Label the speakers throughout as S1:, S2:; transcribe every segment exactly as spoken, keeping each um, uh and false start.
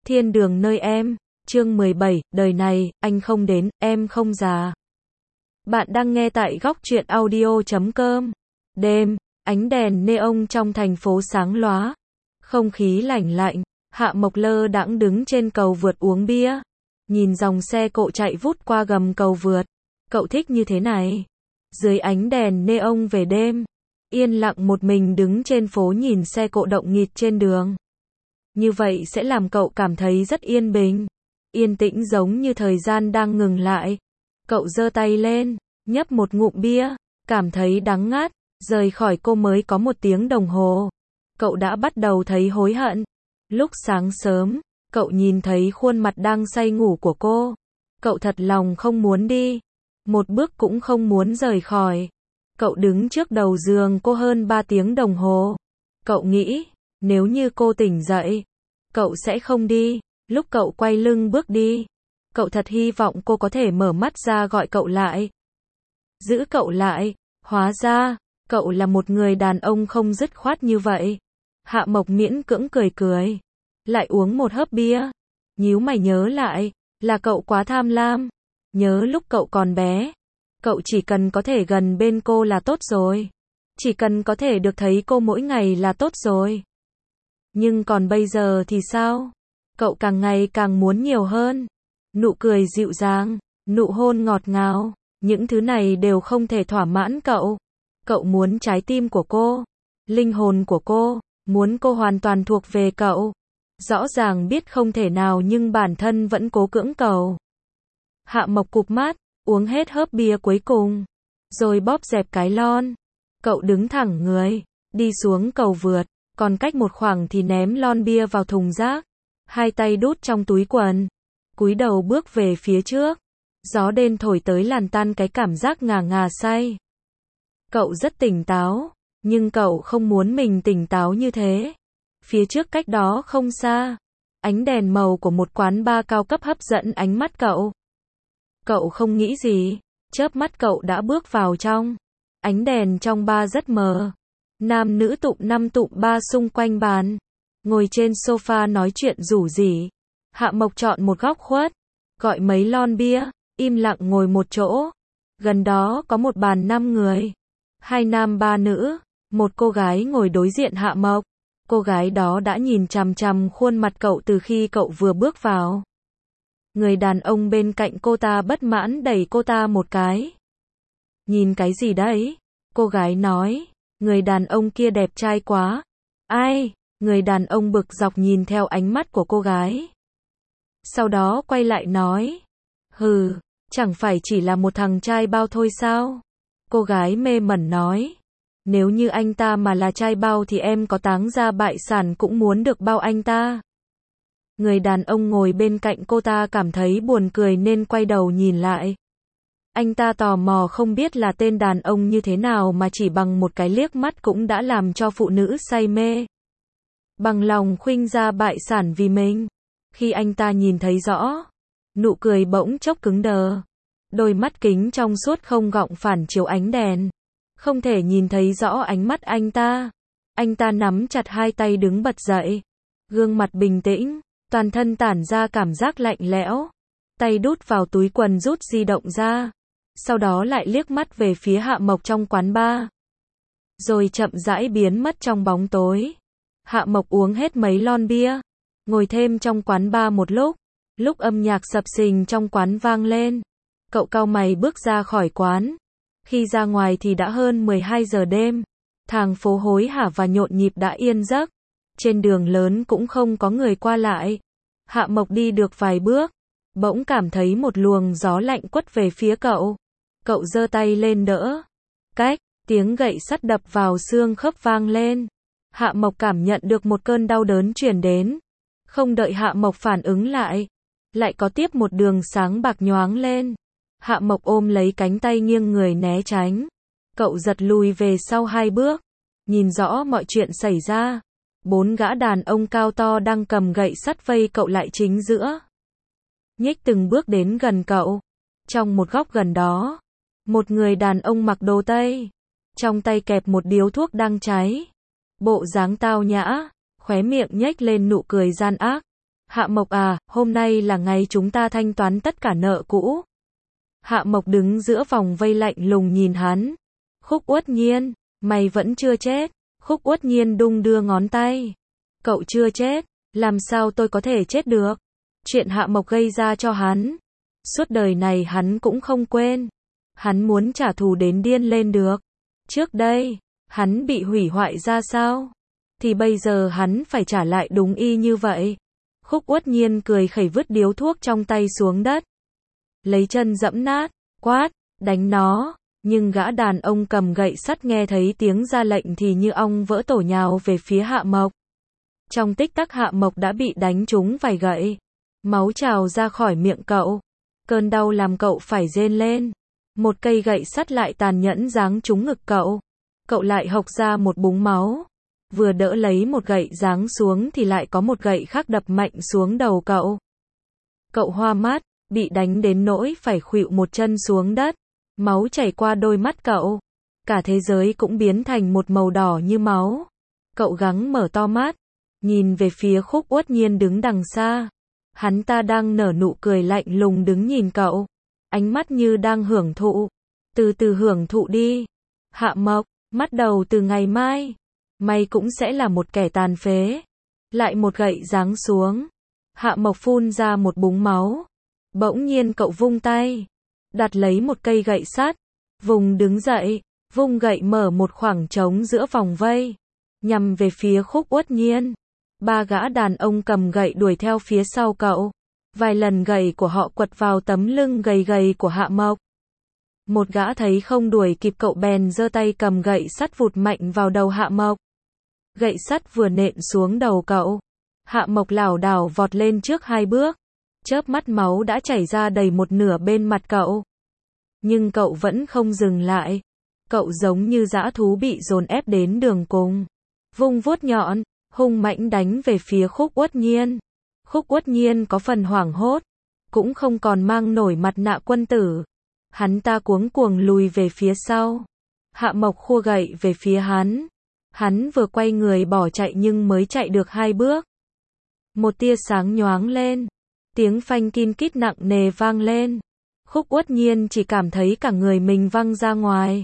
S1: Thiên đường nơi em, chương mười bảy, đời này, anh không đến, em không già. Bạn đang nghe tại góc truyện audio chấm com. Đêm, ánh đèn neon trong thành phố sáng lóa. Không khí lạnh lạnh, Hạ Mộc lơ đãng đứng trên cầu vượt uống bia. Nhìn dòng xe cộ chạy vút qua gầm cầu vượt. Cậu thích như thế này. Dưới ánh đèn neon về đêm, yên lặng một mình đứng trên phố nhìn xe cộ động nghịt trên đường. Như vậy sẽ làm cậu cảm thấy rất yên bình. Yên tĩnh giống như thời gian đang ngừng lại. Cậu giơ tay lên, nhấp một ngụm bia, cảm thấy đắng ngắt, rời khỏi cô mới có một tiếng đồng hồ. Cậu đã bắt đầu thấy hối hận. Lúc sáng sớm, cậu nhìn thấy khuôn mặt đang say ngủ của cô. Cậu thật lòng không muốn đi. Một bước cũng không muốn rời khỏi. Cậu đứng trước đầu giường cô hơn ba tiếng đồng hồ. Cậu nghĩ, nếu như cô tỉnh dậy, cậu sẽ không đi. Lúc cậu quay lưng bước đi, cậu thật hy vọng cô có thể mở mắt ra gọi cậu lại. Giữ cậu lại, hóa ra, cậu là một người đàn ông không dứt khoát như vậy. Hạ Mộc miễn cưỡng cười cười, lại uống một hớp bia. Nhíu mày nhớ lại, là cậu quá tham lam. Nhớ lúc cậu còn bé, cậu chỉ cần có thể gần bên cô là tốt rồi. Chỉ cần có thể được thấy cô mỗi ngày là tốt rồi. Nhưng còn bây giờ thì sao? Cậu càng ngày càng muốn nhiều hơn. Nụ cười dịu dàng, nụ hôn ngọt ngào, những thứ này đều không thể thỏa mãn cậu. Cậu muốn trái tim của cô, linh hồn của cô, muốn cô hoàn toàn thuộc về cậu. Rõ ràng biết không thể nào nhưng bản thân vẫn cố cưỡng cầu. Hạ Mộc cụp mắt, uống hết hớp bia cuối cùng, rồi bóp dẹp cái lon. Cậu đứng thẳng người, đi xuống cầu vượt, còn cách một khoảng thì ném lon bia vào thùng rác. Hai tay đút trong túi quần, cúi đầu bước về phía trước. Gió đêm thổi tới làm tan cái cảm giác ngà ngà say. Cậu rất tỉnh táo, nhưng cậu không muốn mình tỉnh táo như thế. Phía trước cách đó không xa, ánh đèn màu của một quán bar cao cấp hấp dẫn ánh mắt cậu. Cậu không nghĩ gì, chớp mắt cậu đã bước vào trong. Ánh đèn trong bar rất mờ. Nam nữ tụm năm tụm ba xung quanh bàn, ngồi trên sofa nói chuyện rủ rỉ. Hạ Mộc chọn một góc khuất, gọi mấy lon bia, im lặng ngồi một chỗ. Gần đó có một bàn năm người, hai nam ba nữ. Một cô gái ngồi đối diện Hạ Mộc. Cô gái đó đã nhìn chằm chằm khuôn mặt cậu từ khi cậu vừa bước vào. Người đàn ông bên cạnh cô ta bất mãn đẩy cô ta một cái. Nhìn cái gì đấy? Cô gái nói. Người đàn ông kia đẹp trai quá. Ai? Người đàn ông bực dọc nhìn theo ánh mắt của cô gái. Sau đó quay lại nói. Hừ, chẳng phải chỉ là một thằng trai bao thôi sao? Cô gái mê mẩn nói. Nếu như anh ta mà là trai bao thì em có táng ra bại sản cũng muốn được bao anh ta. Người đàn ông ngồi bên cạnh cô ta cảm thấy buồn cười nên quay đầu nhìn lại. Anh ta tò mò không biết là tên đàn ông như thế nào mà chỉ bằng một cái liếc mắt cũng đã làm cho phụ nữ say mê. Bằng lòng khuynh ra bại sản vì mình. Khi anh ta nhìn thấy rõ, nụ cười bỗng chốc cứng đờ. Đôi mắt kính trong suốt không gọng phản chiếu ánh đèn. Không thể nhìn thấy rõ ánh mắt anh ta. Anh ta nắm chặt hai tay đứng bật dậy. Gương mặt bình tĩnh, toàn thân tản ra cảm giác lạnh lẽo. Tay đút vào túi quần rút di động ra. Sau đó lại liếc mắt về phía Hạ Mộc trong quán bar. Rồi chậm rãi biến mất trong bóng tối. Hạ Mộc uống hết mấy lon bia. Ngồi thêm trong quán bar một lúc. Lúc âm nhạc sập sình trong quán vang lên, cậu cau mày bước ra khỏi quán. Khi ra ngoài thì đã hơn mười hai giờ đêm. Thành phố hối hả và nhộn nhịp đã yên giấc. Trên đường lớn cũng không có người qua lại. Hạ Mộc đi được vài bước, bỗng cảm thấy một luồng gió lạnh quất về phía cậu. Cậu giơ tay lên đỡ. Cách, tiếng gậy sắt đập vào xương khớp vang lên. Hạ Mộc cảm nhận được một cơn đau đớn truyền đến. Không đợi Hạ Mộc phản ứng lại, lại có tiếp một đường sáng bạc nhoáng lên. Hạ Mộc ôm lấy cánh tay nghiêng người né tránh. Cậu giật lùi về sau hai bước. Nhìn rõ mọi chuyện xảy ra. Bốn gã đàn ông cao to đang cầm gậy sắt vây cậu lại chính giữa. Nhích từng bước đến gần cậu. Trong một góc gần đó, một người đàn ông mặc đồ Tây, trong tay kẹp một điếu thuốc đang cháy. Bộ dáng tao nhã, khóe miệng nhếch lên nụ cười gian ác. Hạ Mộc à, hôm nay là ngày chúng ta thanh toán tất cả nợ cũ. Hạ Mộc đứng giữa vòng vây lạnh lùng nhìn hắn. Khúc Uất Nhiên, mày vẫn chưa chết. Khúc Uất Nhiên đung đưa ngón tay. Cậu chưa chết, làm sao tôi có thể chết được? Chuyện Hạ Mộc gây ra cho hắn, suốt đời này hắn cũng không quên. Hắn muốn trả thù đến điên lên được. Trước đây, hắn bị hủy hoại ra sao? Thì bây giờ hắn phải trả lại đúng y như vậy. Khúc Uất Nhiên cười khẩy vứt điếu thuốc trong tay xuống đất. Lấy chân dẫm nát, quát, đánh nó. Nhưng gã đàn ông cầm gậy sắt nghe thấy tiếng ra lệnh thì như ong vỡ tổ nhào về phía Hạ Mộc. Trong tích tắc Hạ Mộc đã bị đánh trúng vài gậy. Máu trào ra khỏi miệng cậu. Cơn đau làm cậu phải rên lên. Một cây gậy sắt lại tàn nhẫn giáng trúng ngực cậu. Cậu lại hộc ra một búng máu. Vừa đỡ lấy một gậy giáng xuống thì lại có một gậy khác đập mạnh xuống đầu cậu. Cậu hoa mắt, bị đánh đến nỗi phải khuỵu một chân xuống đất. Máu chảy qua đôi mắt cậu. Cả thế giới cũng biến thành một màu đỏ như máu. Cậu gắng mở to mắt, nhìn về phía Khúc Uất Nhiên đứng đằng xa. Hắn ta đang nở nụ cười lạnh lùng đứng nhìn cậu. Ánh mắt như đang hưởng thụ. Từ từ hưởng thụ đi. Hạ Mộc, bắt đầu từ ngày mai, mày cũng sẽ là một kẻ tàn phế. Lại một gậy giáng xuống. Hạ Mộc phun ra một búng máu. Bỗng nhiên cậu vung tay, đặt lấy một cây gậy sắt, vùng đứng dậy, vung gậy mở một khoảng trống giữa vòng vây, nhằm về phía Khúc Uất Nhiên. Ba gã đàn ông cầm gậy đuổi theo phía sau cậu. Vài lần gậy của họ quật vào tấm lưng gầy gầy của Hạ Mộc. Một gã thấy không đuổi kịp cậu bèn giơ tay cầm gậy sắt vụt mạnh vào đầu Hạ Mộc. Gậy sắt vừa nện xuống đầu cậu, Hạ Mộc lảo đảo vọt lên trước hai bước. Chớp mắt máu đã chảy ra đầy một nửa bên mặt cậu. Nhưng cậu vẫn không dừng lại. Cậu giống như dã thú bị dồn ép đến đường cùng. Vung vuốt nhọn, hung mãnh đánh về phía Khúc Uất Nhiên. Khúc Uất Nhiên có phần hoảng hốt, cũng không còn mang nổi mặt nạ quân tử. Hắn ta cuống cuồng lùi về phía sau. Hạ Mộc khua gậy về phía hắn. Hắn vừa quay người bỏ chạy nhưng mới chạy được hai bước. Một tia sáng nhoáng lên. Tiếng phanh kin kít nặng nề vang lên. Khúc Uất Nhiên chỉ cảm thấy cả người mình văng ra ngoài.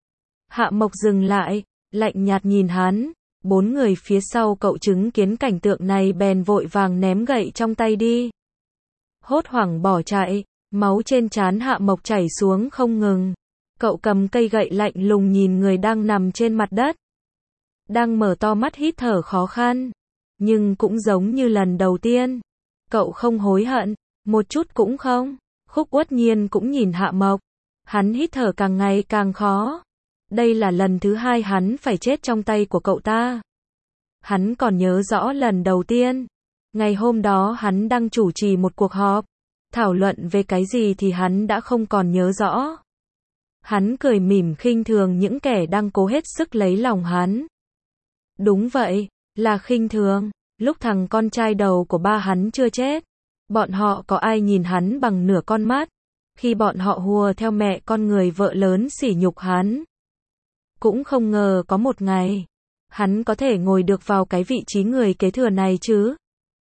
S1: Hạ Mộc dừng lại, lạnh nhạt nhìn hắn. Bốn người phía sau cậu chứng kiến cảnh tượng này bèn vội vàng ném gậy trong tay đi. Hốt hoảng bỏ chạy, máu trên trán Hạ Mộc chảy xuống không ngừng. Cậu cầm cây gậy lạnh lùng nhìn người đang nằm trên mặt đất. Đang mở to mắt hít thở khó khăn. Nhưng cũng giống như lần đầu tiên. Cậu không hối hận, một chút cũng không. Khúc Uất Nhiên cũng nhìn Hạ Mộc. Hắn hít thở càng ngày càng khó. Đây là lần thứ hai hắn phải chết trong tay của cậu ta. Hắn còn nhớ rõ lần đầu tiên. Ngày hôm đó hắn đang chủ trì một cuộc họp. Thảo luận về cái gì thì hắn đã không còn nhớ rõ. Hắn cười mỉm khinh thường những kẻ đang cố hết sức lấy lòng hắn. Đúng vậy, là khinh thường. Lúc thằng con trai đầu của ba hắn chưa chết, bọn họ có ai nhìn hắn bằng nửa con mắt. Khi bọn họ hùa theo mẹ con người vợ lớn sỉ nhục hắn. Cũng không ngờ có một ngày, hắn có thể ngồi được vào cái vị trí người kế thừa này chứ.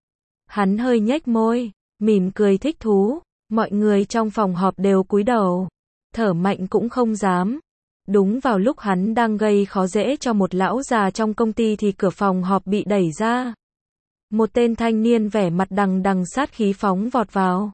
S1: Hắn hơi nhếch môi, mỉm cười thích thú. Mọi người trong phòng họp đều cúi đầu, thở mạnh cũng không dám. Đúng vào lúc hắn đang gây khó dễ cho một lão già trong công ty thì cửa phòng họp bị đẩy ra. Một tên thanh niên vẻ mặt đằng đằng sát khí phóng vọt vào.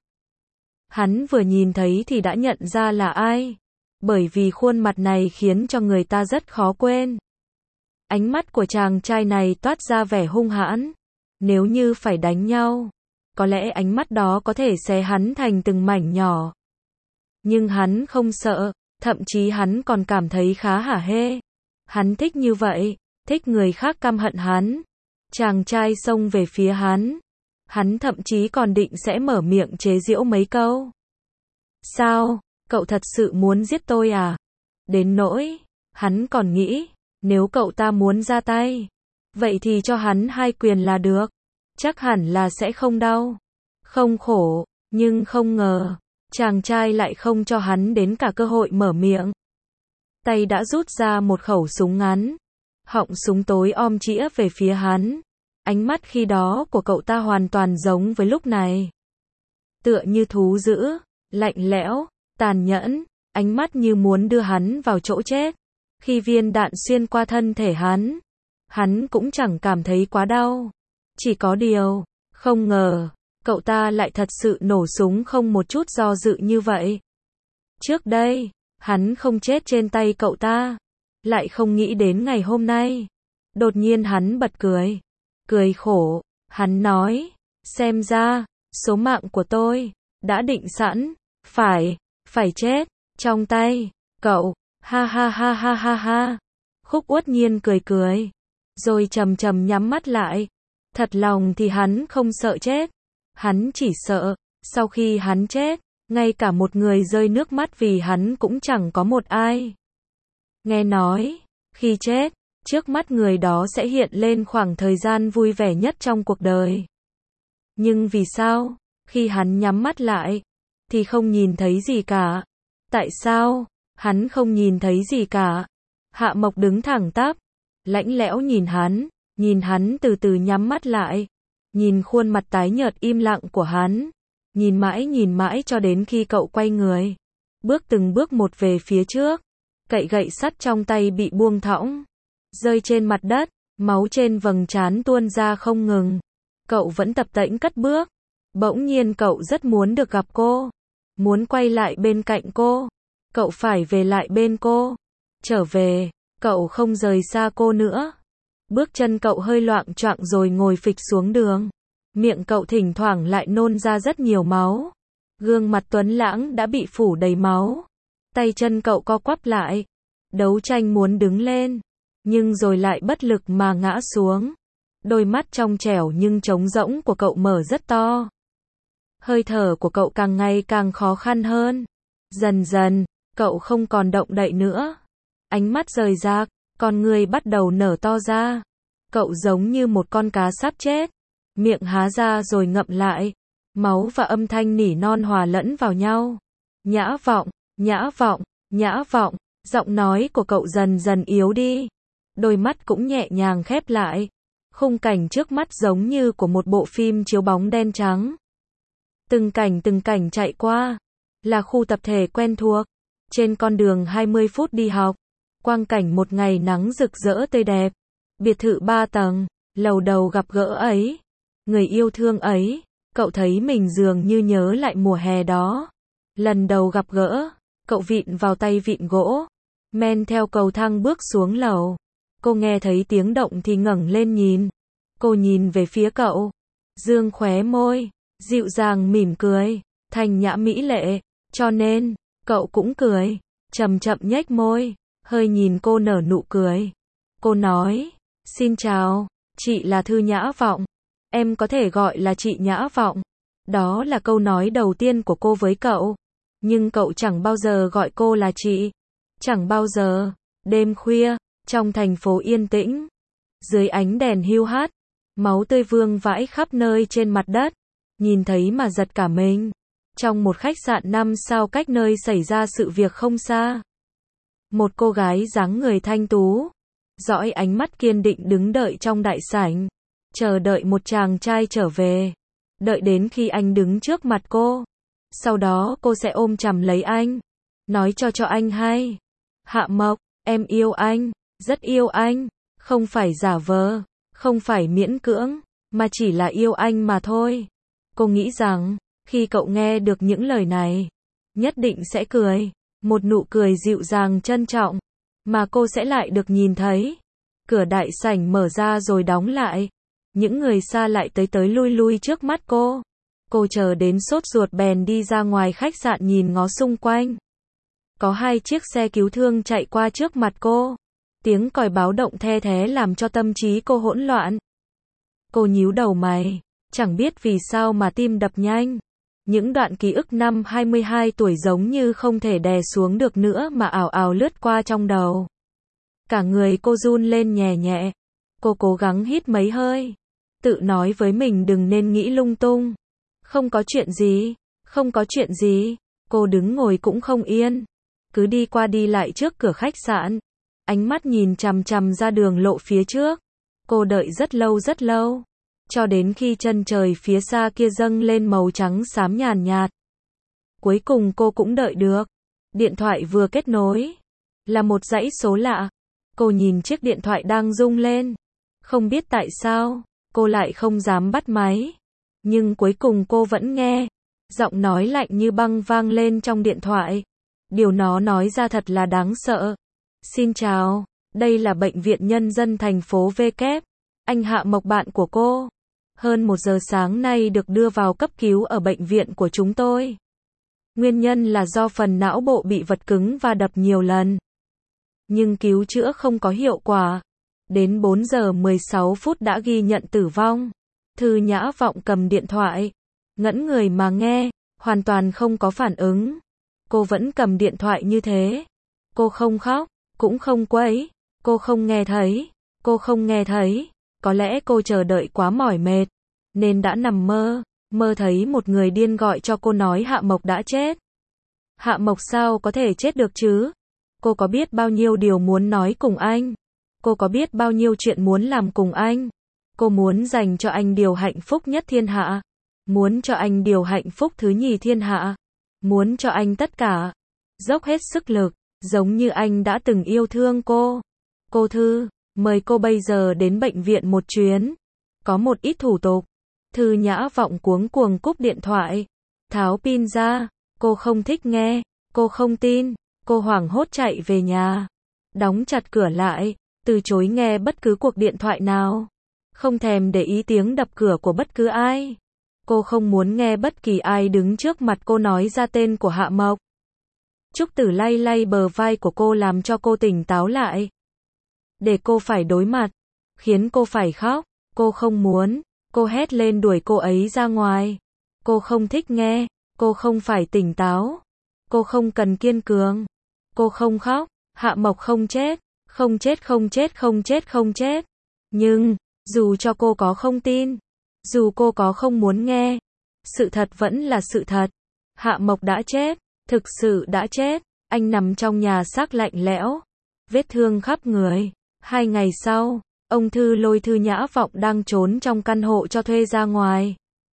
S1: Hắn vừa nhìn thấy thì đã nhận ra là ai. Bởi vì khuôn mặt này khiến cho người ta rất khó quên. Ánh mắt của chàng trai này toát ra vẻ hung hãn. Nếu như phải đánh nhau, có lẽ ánh mắt đó có thể xé hắn thành từng mảnh nhỏ. Nhưng hắn không sợ, thậm chí hắn còn cảm thấy khá hả hê. Hắn thích như vậy, thích người khác căm hận hắn. Chàng trai xông về phía hắn. Hắn thậm chí còn định sẽ mở miệng chế giễu mấy câu. Sao, cậu thật sự muốn giết tôi à? Đến nỗi, hắn còn nghĩ, nếu cậu ta muốn ra tay, vậy thì cho hắn hai quyền là được. Chắc hẳn là sẽ không đau, không khổ, nhưng không ngờ, chàng trai lại không cho hắn đến cả cơ hội mở miệng. Tay đã rút ra một khẩu súng ngắn, họng súng tối om chĩa về phía hắn. Ánh mắt khi đó của cậu ta hoàn toàn giống với lúc này. Tựa như thú dữ, lạnh lẽo, tàn nhẫn, ánh mắt như muốn đưa hắn vào chỗ chết. Khi viên đạn xuyên qua thân thể hắn, hắn cũng chẳng cảm thấy quá đau. Chỉ có điều, không ngờ, cậu ta lại thật sự nổ súng không một chút do dự như vậy. Trước đây, hắn không chết trên tay cậu ta, lại không nghĩ đến ngày hôm nay. Đột nhiên hắn bật cười. Cười khổ, hắn nói, xem ra, số mạng của tôi, đã định sẵn, phải, phải chết, trong tay, cậu, ha ha ha ha ha ha. Khúc Uất Nhiên cười cười, rồi chầm chầm nhắm mắt lại. Thật lòng thì hắn không sợ chết, hắn chỉ sợ, sau khi hắn chết, ngay cả một người rơi nước mắt vì hắn cũng chẳng có một ai. Nghe nói, khi chết, trước mắt người đó sẽ hiện lên khoảng thời gian vui vẻ nhất trong cuộc đời. Nhưng vì sao, khi hắn nhắm mắt lại, thì không nhìn thấy gì cả? Tại sao, hắn không nhìn thấy gì cả? Hạ Mộc đứng thẳng tắp, lãnh lẽo nhìn hắn, nhìn hắn từ từ nhắm mắt lại, nhìn khuôn mặt tái nhợt im lặng của hắn, nhìn mãi nhìn mãi cho đến khi cậu quay người, bước từng bước một về phía trước, cậy gậy sắt trong tay bị buông thõng, rơi trên mặt đất, máu trên vầng trán tuôn ra không ngừng. Cậu vẫn tập tễnh cất bước. Bỗng nhiên cậu rất muốn được gặp cô, muốn quay lại bên cạnh cô. Cậu phải về lại bên cô. Trở về, cậu không rời xa cô nữa. Bước chân cậu hơi loạng choạng rồi ngồi phịch xuống đường. Miệng cậu thỉnh thoảng lại nôn ra rất nhiều máu. Gương mặt tuấn lãng đã bị phủ đầy máu. Tay chân cậu co quắp lại, đấu tranh muốn đứng lên, nhưng rồi lại bất lực mà ngã xuống. Đôi mắt trong trẻo nhưng trống rỗng của cậu mở rất to. Hơi thở của cậu càng ngày càng khó khăn hơn. Dần dần, cậu không còn động đậy nữa. Ánh mắt rời rạc, con người bắt đầu nở to ra. Cậu giống như một con cá sắp chết. Miệng há ra rồi ngậm lại. Máu và âm thanh nỉ non hòa lẫn vào nhau. Nhã Vọng, Nhã Vọng, Nhã Vọng. Giọng nói của cậu dần dần yếu đi. Đôi mắt cũng nhẹ nhàng khép lại. Khung cảnh trước mắt giống như của một bộ phim chiếu bóng đen trắng. Từng cảnh từng cảnh chạy qua, là khu tập thể quen thuộc, trên con đường hai mươi phút đi học, quang cảnh một ngày nắng rực rỡ tươi đẹp, biệt thự ba tầng, lầu đầu gặp gỡ ấy, người yêu thương ấy, cậu thấy mình dường như nhớ lại mùa hè đó. Lần đầu gặp gỡ, cậu vịn vào tay vịn gỗ, men theo cầu thang bước xuống lầu. Cô nghe thấy tiếng động thì ngẩng lên nhìn. Cô nhìn về phía cậu, dương khóe môi, dịu dàng mỉm cười, thanh nhã mỹ lệ, cho nên, cậu cũng cười, chậm chậm nhếch môi, hơi nhìn cô nở nụ cười. Cô nói, xin chào, chị là Thư Nhã Vọng, em có thể gọi là chị Nhã Vọng. Đó là câu nói đầu tiên của cô với cậu, nhưng cậu chẳng bao giờ gọi cô là chị, chẳng bao giờ. Đêm khuya, trong thành phố yên tĩnh, dưới ánh đèn hiu hắt, máu tươi vương vãi khắp nơi trên mặt đất, nhìn thấy mà giật cả mình. Trong một khách sạn năm sao cách nơi xảy ra sự việc không xa, một cô gái dáng người thanh tú, dõi ánh mắt kiên định đứng đợi trong đại sảnh, chờ đợi một chàng trai trở về, đợi đến khi anh đứng trước mặt cô, sau đó cô sẽ ôm chầm lấy anh, nói cho cho anh hay, Hạ Mộc, em yêu anh, rất yêu anh, không phải giả vờ, không phải miễn cưỡng, mà chỉ là yêu anh mà thôi. Cô nghĩ rằng, khi cậu nghe được những lời này, nhất định sẽ cười, một nụ cười dịu dàng trân trọng, mà cô sẽ lại được nhìn thấy. Cửa đại sảnh mở ra rồi đóng lại, những người xa lại tới tới lui lui trước mắt cô. Cô chờ đến sốt ruột bèn đi ra ngoài khách sạn nhìn ngó xung quanh. Có hai chiếc xe cứu thương chạy qua trước mặt cô. Tiếng còi báo động the thé làm cho tâm trí cô hỗn loạn. Cô nhíu đầu mày, chẳng biết vì sao mà tim đập nhanh. Những đoạn ký ức năm hai mươi hai tuổi giống như không thể đè xuống được nữa mà ảo ảo lướt qua trong đầu. Cả người cô run lên nhẹ nhẹ. Cô cố gắng hít mấy hơi, tự nói với mình đừng nên nghĩ lung tung. Không có chuyện gì, không có chuyện gì. Cô đứng ngồi cũng không yên, cứ đi qua đi lại trước cửa khách sạn, ánh mắt nhìn chằm chằm ra đường lộ phía trước. Cô đợi rất lâu rất lâu, cho đến khi chân trời phía xa kia dâng lên màu trắng xám nhàn nhạt. Cuối cùng cô cũng đợi được. Điện thoại vừa kết nối. Là một dãy số lạ. Cô nhìn chiếc điện thoại đang rung lên. Không biết tại sao, cô lại không dám bắt máy. Nhưng cuối cùng cô vẫn nghe. Giọng nói lạnh như băng vang lên trong điện thoại. Điều nó nói ra thật là đáng sợ. Xin chào, đây là Bệnh viện Nhân dân thành phố V kép. Anh Hạ Mộc bạn của cô. Hơn một giờ sáng nay được đưa vào cấp cứu ở bệnh viện của chúng tôi. Nguyên nhân là do phần não bộ bị vật cứng và đập nhiều lần. Nhưng cứu chữa không có hiệu quả. Đến bốn giờ mười sáu phút đã ghi nhận tử vong. Thư Nhã Vọng cầm điện thoại. Ngẫn người mà nghe, hoàn toàn không có phản ứng. Cô vẫn cầm điện thoại như thế. Cô không khóc, cũng không quấy. Cô không nghe thấy. Cô không nghe thấy. Có lẽ cô chờ đợi quá mỏi mệt. Nên đã nằm mơ. Mơ thấy một người điên gọi cho cô nói Hạ Mộc đã chết. Hạ Mộc sao có thể chết được chứ? Cô có biết bao nhiêu điều muốn nói cùng anh. Cô có biết bao nhiêu chuyện muốn làm cùng anh. Cô muốn dành cho anh điều hạnh phúc nhất thiên hạ. Muốn cho anh điều hạnh phúc thứ nhì thiên hạ. Muốn cho anh tất cả. Dốc hết sức lực, giống như anh đã từng yêu thương cô. Cô Thư, mời cô bây giờ đến bệnh viện một chuyến. Có một ít thủ tục. Thư Nhã Vọng cuống cuồng cúp điện thoại. Tháo pin ra. Cô không thích nghe. Cô không tin. Cô hoảng hốt chạy về nhà. Đóng chặt cửa lại. Từ chối nghe bất cứ cuộc điện thoại nào. Không thèm để ý tiếng đập cửa của bất cứ ai. Cô không muốn nghe bất kỳ ai đứng trước mặt cô nói ra tên của Hạ Mộc. Trúc Tử lay lay bờ vai của cô làm cho cô tỉnh táo lại. Để cô phải đối mặt. Khiến cô phải khóc. Cô không muốn. Cô hét lên đuổi cô ấy ra ngoài. Cô không thích nghe. Cô không phải tỉnh táo. Cô không cần kiên cường. Cô không khóc. Hạ Mộc không chết. Không chết không chết không chết không chết. Nhưng, dù cho cô có không tin. Dù cô có không muốn nghe. Sự thật vẫn là sự thật. Hạ Mộc đã chết. Thực sự đã chết. Anh nằm trong nhà xác lạnh lẽo. Vết thương khắp người. Hai ngày sau, ông Thư lôi Thư Nhã Vọng đang trốn trong căn hộ cho thuê ra ngoài.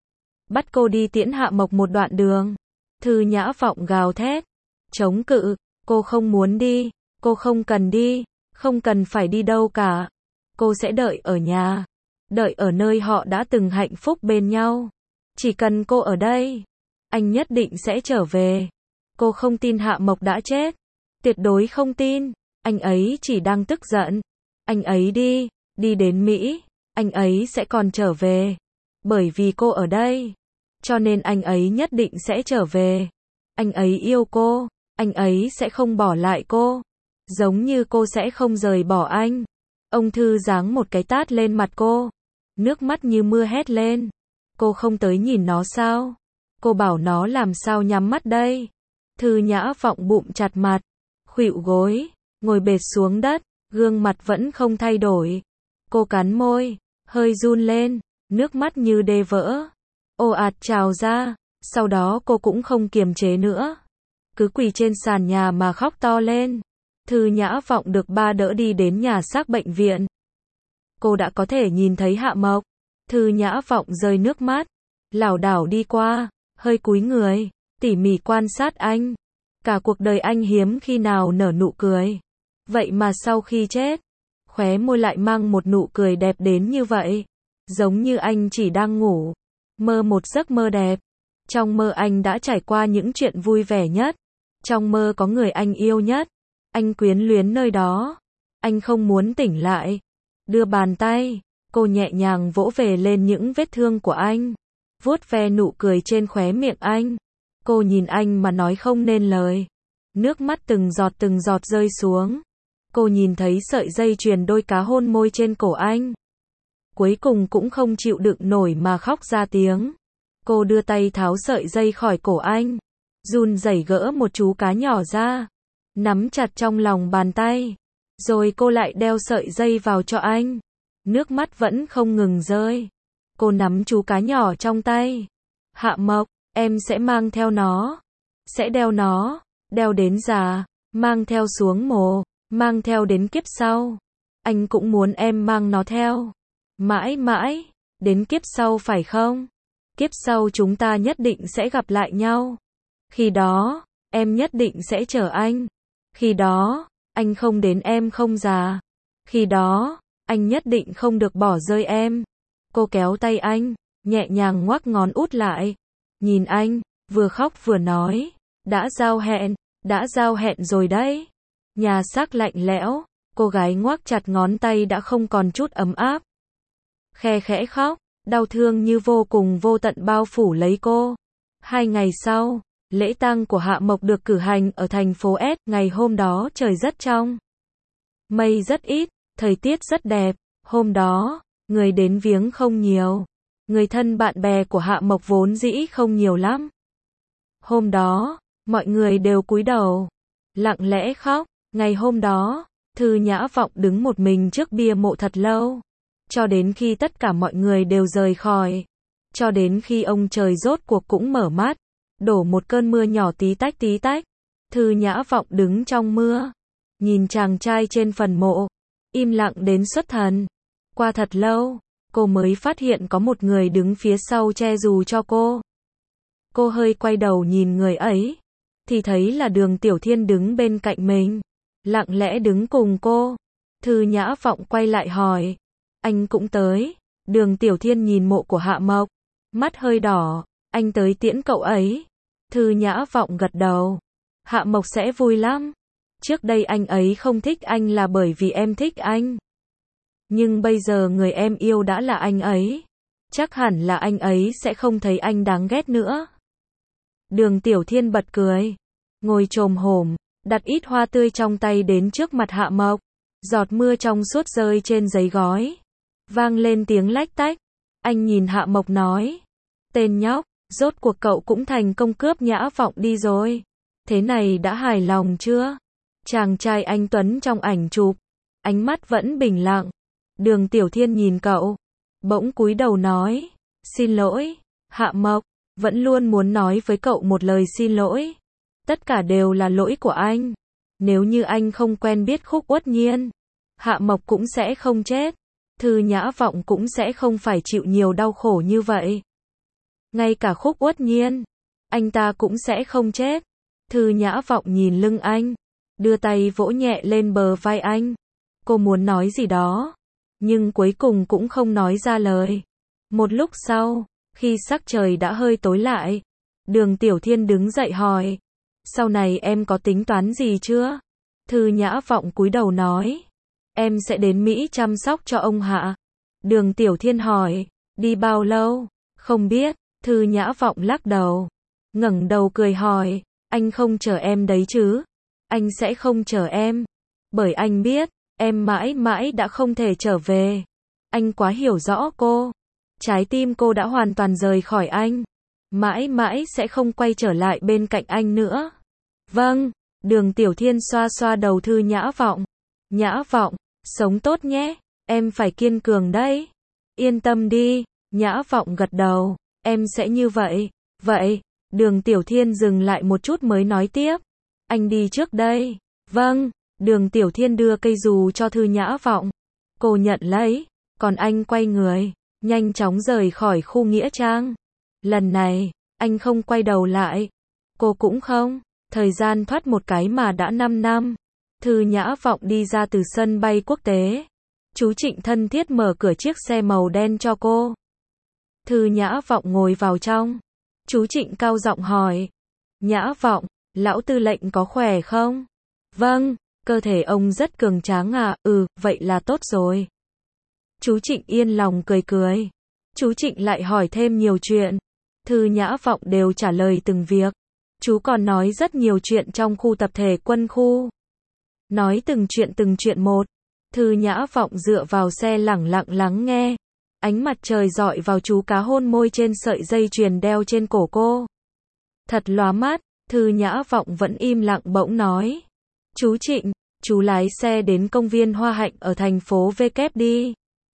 S1: Bắt cô đi tiễn Hạ Mộc một đoạn đường. Thư Nhã Vọng gào thét. Chống cự. Cô không muốn đi. Cô không cần đi. Không cần phải đi đâu cả. Cô sẽ đợi ở nhà. Đợi ở nơi họ đã từng hạnh phúc bên nhau. Chỉ cần cô ở đây. Anh nhất định sẽ trở về. Cô không tin Hạ Mộc đã chết. Tuyệt đối không tin. Anh ấy chỉ đang tức giận. Anh ấy đi. Đi đến Mỹ. Anh ấy sẽ còn trở về. Bởi vì cô ở đây. Cho nên anh ấy nhất định sẽ trở về. Anh ấy yêu cô. Anh ấy sẽ không bỏ lại cô. Giống như cô sẽ không rời bỏ anh. Ông Thư giáng một cái tát lên mặt cô. Nước mắt như mưa hét lên. Cô không tới nhìn nó sao? Cô bảo nó làm sao nhắm mắt đây? Thư Nhã Vọng bụng chặt mặt. Khuỵu gối. Ngồi bệt xuống đất. Gương mặt vẫn không thay đổi. Cô cắn môi. Hơi run lên. Nước mắt như đê vỡ. Ồ ạt trào ra. Sau đó cô cũng không kiềm chế nữa. Cứ quỳ trên sàn nhà mà khóc to lên. Thư Nhã Vọng được ba đỡ đi đến nhà xác bệnh viện. Cô đã có thể nhìn thấy Hạ Mộc. Thư Nhã Vọng rơi nước mắt. Lảo đảo đi qua. Hơi cúi người. Tỉ mỉ quan sát anh. Cả cuộc đời anh hiếm khi nào nở nụ cười. Vậy mà sau khi chết. Khóe môi lại mang một nụ cười đẹp đến như vậy. Giống như anh chỉ đang ngủ. Mơ một giấc mơ đẹp. Trong mơ anh đã trải qua những chuyện vui vẻ nhất. Trong mơ có người anh yêu nhất. Anh quyến luyến nơi đó. Anh không muốn tỉnh lại. Đưa bàn tay. Cô nhẹ nhàng vỗ về lên những vết thương của anh. Vuốt ve nụ cười trên khóe miệng anh. Cô nhìn anh mà nói không nên lời. Nước mắt từng giọt từng giọt rơi xuống. Cô nhìn thấy sợi dây chuyền đôi cá hôn môi trên cổ anh. Cuối cùng cũng không chịu đựng nổi mà khóc ra tiếng. Cô đưa tay tháo sợi dây khỏi cổ anh. Run rẩy gỡ một chú cá nhỏ ra. Nắm chặt trong lòng bàn tay. Rồi cô lại đeo sợi dây vào cho anh. Nước mắt vẫn không ngừng rơi. Cô nắm chú cá nhỏ trong tay. Hạ Mộc, em sẽ mang theo nó. Sẽ đeo nó. Đeo đến già. Mang theo xuống mồ. Mang theo đến kiếp sau. Anh cũng muốn em mang nó theo. Mãi mãi. Đến kiếp sau phải không? Kiếp sau chúng ta nhất định sẽ gặp lại nhau. Khi đó, em nhất định sẽ chờ anh. Khi đó, anh không đến em không già. Khi đó, anh nhất định không được bỏ rơi em. Cô kéo tay anh, nhẹ nhàng ngoắc ngón út lại. Nhìn anh, vừa khóc vừa nói. Đã giao hẹn, đã giao hẹn rồi đấy. Nhà xác lạnh lẽo, cô gái ngoắc chặt ngón tay đã không còn chút ấm áp. Khe khẽ khóc, đau thương như vô cùng vô tận bao phủ lấy cô. Hai ngày sau, lễ tang của Hạ Mộc được cử hành ở thành phố S. Ngày hôm đó trời rất trong. Mây rất ít, thời tiết rất đẹp. Hôm đó, người đến viếng không nhiều. Người thân bạn bè của Hạ Mộc vốn dĩ không nhiều lắm. Hôm đó, mọi người đều cúi đầu, lặng lẽ khóc. Ngày hôm đó, Thư Nhã Vọng đứng một mình trước bia mộ thật lâu. Cho đến khi tất cả mọi người đều rời khỏi. Cho đến khi ông trời rốt cuộc cũng mở mắt. Đổ một cơn mưa nhỏ tí tách tí tách. Thư Nhã Vọng đứng trong mưa. Nhìn chàng trai trên phần mộ. Im lặng đến xuất thần. Qua thật lâu, cô mới phát hiện có một người đứng phía sau che dù cho cô. Cô hơi quay đầu nhìn người ấy. Thì thấy là Đường Tiểu Thiên đứng bên cạnh mình. Lặng lẽ đứng cùng cô. Thư Nhã Vọng quay lại hỏi. Anh cũng tới. Đường Tiểu Thiên nhìn mộ của Hạ Mộc. Mắt hơi đỏ. Anh tới tiễn cậu ấy. Thư Nhã Vọng gật đầu. Hạ Mộc sẽ vui lắm. Trước đây anh ấy không thích anh là bởi vì em thích anh. Nhưng bây giờ người em yêu đã là anh ấy. Chắc hẳn là anh ấy sẽ không thấy anh đáng ghét nữa. Đường Tiểu Thiên bật cười. Ngồi chồm hổm, đặt ít hoa tươi trong tay đến trước mặt Hạ Mộc. Giọt mưa trong suốt rơi trên giấy gói. Vang lên tiếng lách tách. Anh nhìn Hạ Mộc nói. Tên nhóc, rốt cuộc cậu cũng thành công cướp Nhã Vọng đi rồi. Thế này đã hài lòng chưa? Chàng trai anh tuấn trong ảnh chụp. Ánh mắt vẫn bình lặng. Đường Tiểu Thiên nhìn cậu. Bỗng cúi đầu nói. Xin lỗi, Hạ Mộc. Vẫn luôn muốn nói với cậu một lời xin lỗi. Tất cả đều là lỗi của anh. Nếu như anh không quen biết Khúc Uất Nhiên, Hạ Mộc cũng sẽ không chết. Thư Nhã Vọng cũng sẽ không phải chịu nhiều đau khổ như vậy. Ngay cả Khúc Uất Nhiên, anh ta cũng sẽ không chết. Thư Nhã Vọng nhìn lưng anh, đưa tay vỗ nhẹ lên bờ vai anh. Cô muốn nói gì đó, nhưng cuối cùng cũng không nói ra lời. Một lúc sau, khi sắc trời đã hơi tối lại, Đường Tiểu Thiên đứng dậy hỏi. Sau này em có tính toán gì chưa? Thư Nhã Vọng cúi đầu nói. Em sẽ đến Mỹ chăm sóc cho ông Hạ. Đường Tiểu Thiên hỏi. Đi bao lâu? Không biết. Thư Nhã Vọng lắc đầu. Ngẩng đầu cười hỏi. Anh không chờ em đấy chứ? Anh sẽ không chờ em. Bởi anh biết, em mãi mãi đã không thể trở về. Anh quá hiểu rõ cô. Trái tim cô đã hoàn toàn rời khỏi anh. Mãi mãi sẽ không quay trở lại bên cạnh anh nữa. Vâng, Đường Tiểu Thiên xoa xoa đầu Thư Nhã Vọng. Nhã Vọng, sống tốt nhé, em phải kiên cường đấy. Yên tâm đi, Nhã Vọng gật đầu, em sẽ như vậy. Vậy, Đường Tiểu Thiên dừng lại một chút mới nói tiếp. Anh đi trước đây. Vâng, Đường Tiểu Thiên đưa cây dù cho Thư Nhã Vọng. Cô nhận lấy, còn anh quay người, nhanh chóng rời khỏi khu nghĩa trang. Lần này, anh không quay đầu lại. Cô cũng không. Thời gian thoát một cái mà đã năm năm. Thư Nhã Vọng đi ra từ sân bay quốc tế. Chú Trịnh thân thiết mở cửa chiếc xe màu đen cho cô. Thư Nhã Vọng ngồi vào trong. Chú Trịnh cao giọng hỏi. Nhã Vọng, lão tư lệnh có khỏe không? Vâng, cơ thể ông rất cường tráng à, ừ, vậy là tốt rồi. Chú Trịnh yên lòng cười cười. Chú Trịnh lại hỏi thêm nhiều chuyện. Thư Nhã Vọng đều trả lời từng việc. Chú còn nói rất nhiều chuyện trong khu tập thể quân khu. Nói từng chuyện từng chuyện một. Thư Nhã Vọng dựa vào xe lẳng lặng lắng nghe. Ánh mặt trời rọi vào chú cá hôn môi trên sợi dây chuyền đeo trên cổ cô. Thật lóa mắt, Thư Nhã Vọng vẫn im lặng bỗng nói. Chú Trịnh, chú lái xe đến công viên Hoa Hạnh ở thành phố V kép đi.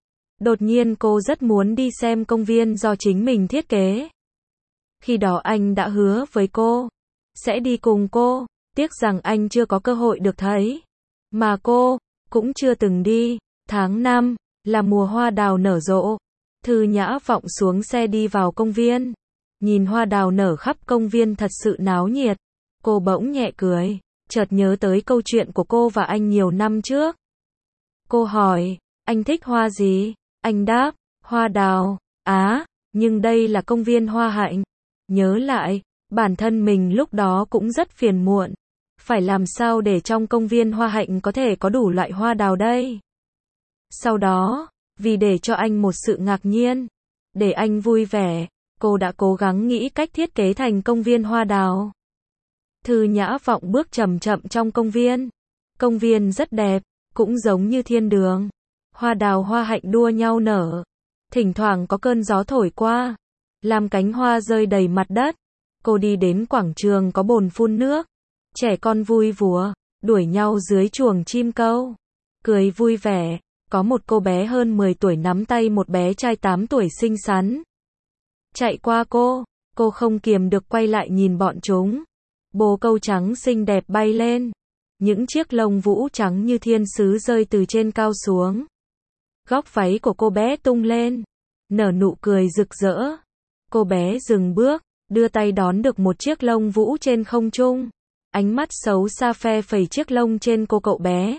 S1: Đột nhiên cô rất muốn đi xem công viên do chính mình thiết kế. Khi đó anh đã hứa với cô, sẽ đi cùng cô, tiếc rằng anh chưa có cơ hội được thấy. Mà cô, cũng chưa từng đi. Tháng năm, là mùa hoa đào nở rộ. Thư Nhã Vọng xuống xe đi vào công viên. Nhìn hoa đào nở khắp công viên thật sự náo nhiệt. Cô bỗng nhẹ cười, chợt nhớ tới câu chuyện của cô và anh nhiều năm trước. Cô hỏi, anh thích hoa gì? Anh đáp, hoa đào. Á, nhưng đây là công viên hoa hạnh. Nhớ lại, bản thân mình lúc đó cũng rất phiền muộn. Phải làm sao để trong công viên hoa hạnh có thể có đủ loại hoa đào đây? Sau đó, vì để cho anh một sự ngạc nhiên, để anh vui vẻ, cô đã cố gắng nghĩ cách thiết kế thành công viên hoa đào. Thư Nhã Vọng bước chậm chậm trong công viên. Công viên rất đẹp, cũng giống như thiên đường. Hoa đào hoa hạnh đua nhau nở. Thỉnh thoảng có cơn gió thổi qua, làm cánh hoa rơi đầy mặt đất. Cô đi đến quảng trường có bồn phun nước. Trẻ con vui vùa, đuổi nhau dưới chuồng chim câu. Cười vui vẻ, có một cô bé hơn mười tuổi nắm tay một bé trai tám tuổi xinh xắn. Chạy qua cô, cô không kiềm được quay lại nhìn bọn chúng. Bồ câu trắng xinh đẹp bay lên. Những chiếc lông vũ trắng như thiên sứ rơi từ trên cao xuống. Góc váy của cô bé tung lên, nở nụ cười rực rỡ. Cô bé dừng bước, đưa tay đón được một chiếc lông vũ trên không trung. Ánh mắt xấu xa phe phẩy chiếc lông trên cô cậu bé.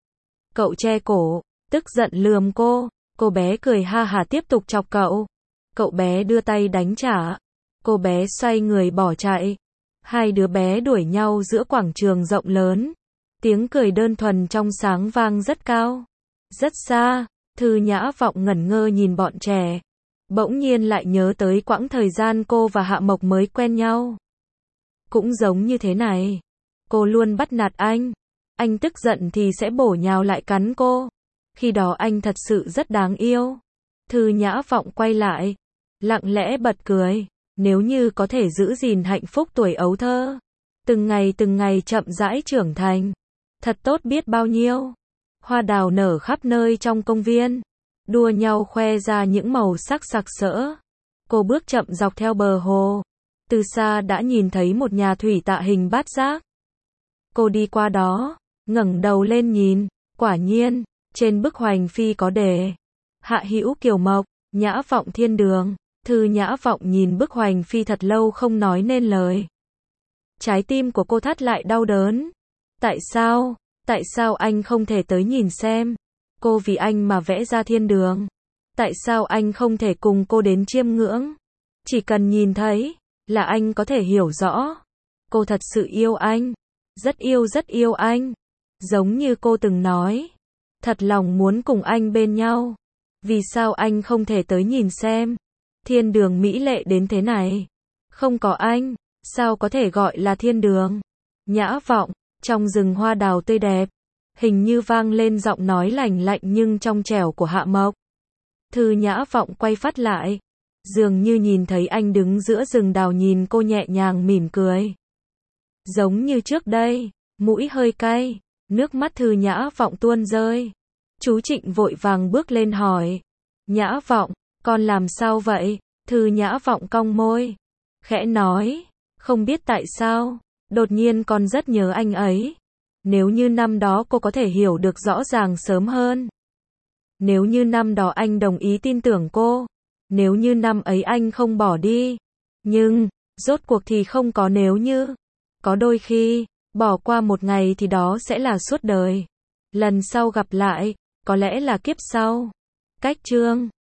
S1: Cậu che cổ, tức giận lườm cô. Cô bé cười ha hả tiếp tục chọc cậu. Cậu bé đưa tay đánh trả. Cô bé xoay người bỏ chạy. Hai đứa bé đuổi nhau giữa quảng trường rộng lớn. Tiếng cười đơn thuần trong sáng vang rất cao, rất xa. Thư Nhã Vọng ngẩn ngơ nhìn bọn trẻ. Bỗng nhiên lại nhớ tới quãng thời gian cô và Hạ Mộc mới quen nhau. Cũng giống như thế này. Cô luôn bắt nạt anh. Anh tức giận thì sẽ bổ nhào lại cắn cô. Khi đó anh thật sự rất đáng yêu. Thư Nhã Vọng quay lại, lặng lẽ bật cười. Nếu như có thể giữ gìn hạnh phúc tuổi ấu thơ, từng ngày từng ngày chậm rãi trưởng thành, thật tốt biết bao nhiêu. Hoa đào nở khắp nơi trong công viên, đua nhau khoe ra những màu sắc sặc sỡ. Cô bước chậm dọc theo bờ hồ, từ xa đã nhìn thấy một nhà thủy tạ hình bát giác. Cô đi qua đó, ngẩng đầu lên nhìn, quả nhiên, trên bức hoành phi có đề: Hạ Hữu Kiều Mộc, Nhã Vọng Thiên Đường. Thư Nhã Vọng nhìn bức hoành phi thật lâu không nói nên lời. Trái tim của cô thắt lại đau đớn. Tại sao? Tại sao anh không thể tới nhìn xem? Cô vì anh mà vẽ ra thiên đường. Tại sao anh không thể cùng cô đến chiêm ngưỡng? Chỉ cần nhìn thấy, là anh có thể hiểu rõ. Cô thật sự yêu anh. Rất yêu rất yêu anh. Giống như cô từng nói. Thật lòng muốn cùng anh bên nhau. Vì sao anh không thể tới nhìn xem? Thiên đường mỹ lệ đến thế này. Không có anh, sao có thể gọi là thiên đường? Nhã Vọng, trong rừng hoa đào tươi đẹp, hình như vang lên giọng nói lành lạnh nhưng trong trẻo của Hạ Mộc. Thư Nhã Vọng quay phát lại, dường như nhìn thấy anh đứng giữa rừng đào nhìn cô nhẹ nhàng mỉm cười. Giống như trước đây, mũi hơi cay, nước mắt Thư Nhã Vọng tuôn rơi. Chú Trịnh vội vàng bước lên hỏi. Nhã Vọng, con làm sao vậy? Thư Nhã Vọng cong môi, khẽ nói, không biết tại sao, đột nhiên con rất nhớ anh ấy. Nếu như năm đó cô có thể hiểu được rõ ràng sớm hơn. Nếu như năm đó anh đồng ý tin tưởng cô. Nếu như năm ấy anh không bỏ đi. Nhưng, rốt cuộc thì không có nếu như. Có đôi khi, bỏ qua một ngày thì đó sẽ là suốt đời. Lần sau gặp lại, có lẽ là kiếp sau. Cách chương